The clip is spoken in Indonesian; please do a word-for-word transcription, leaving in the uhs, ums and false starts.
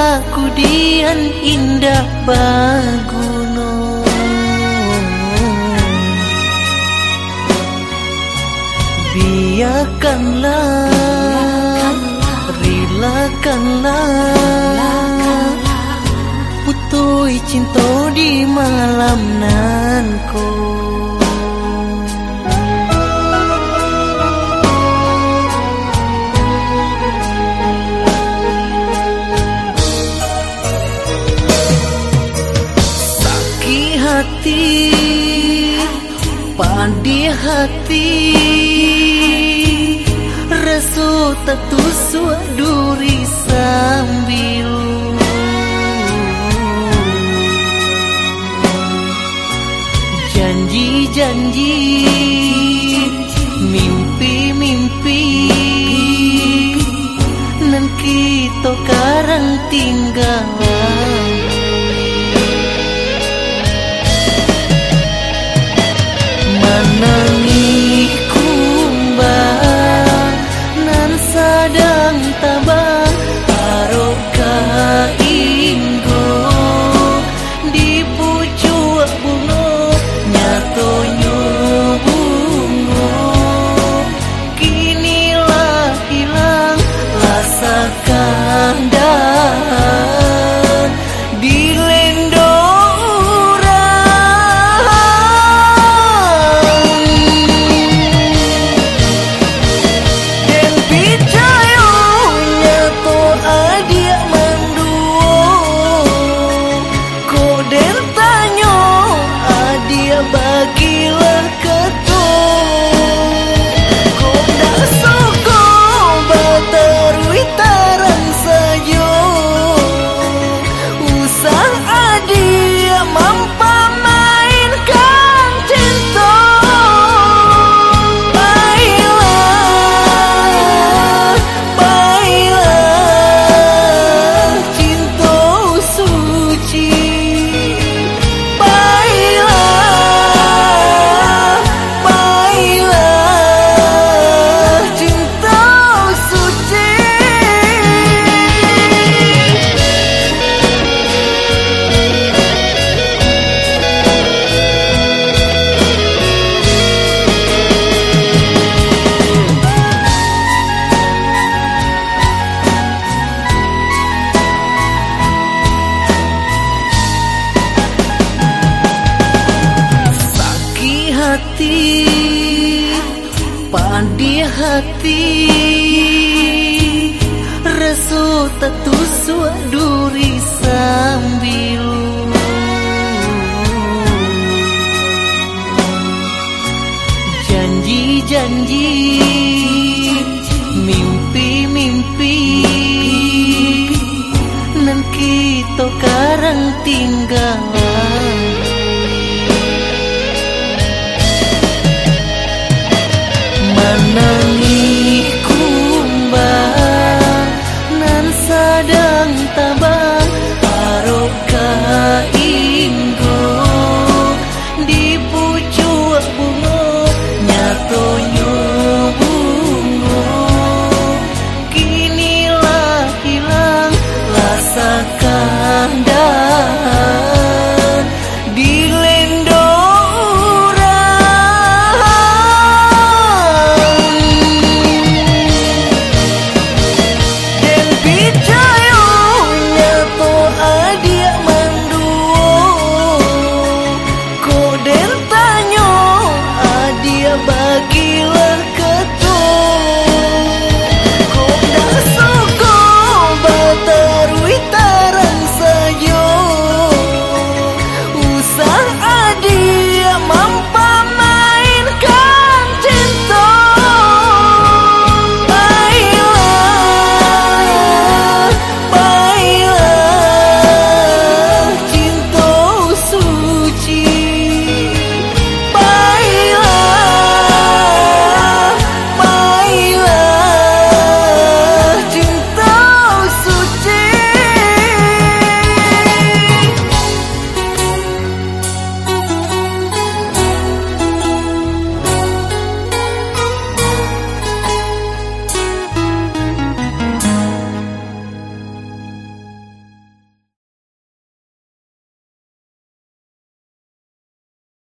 rasaku dian indah baguno. Biarkanlah, rilakanlah putui cinta di malam nanko. Sakit hati, pandai hati, resu tetusu duri sambil janji-janji, mimpi-mimpi, nan kita karang tinggal. Manangi kumbang nan sadang tabang haroka inggo di pucuk bunga nyatonyo bunga kinilah hilang rasa kandan di lendo bagilah ketuk kodak soko baterui tarang saja usang adia mampa mainkan cinta. Baiklah, baiklah cinta suci. Hati, pandai hati, resu tetusu duri sambil janji-janji, mimpi-mimpi, nan kita karang tinggal. Manangi kumbang nan sadang tabang haroka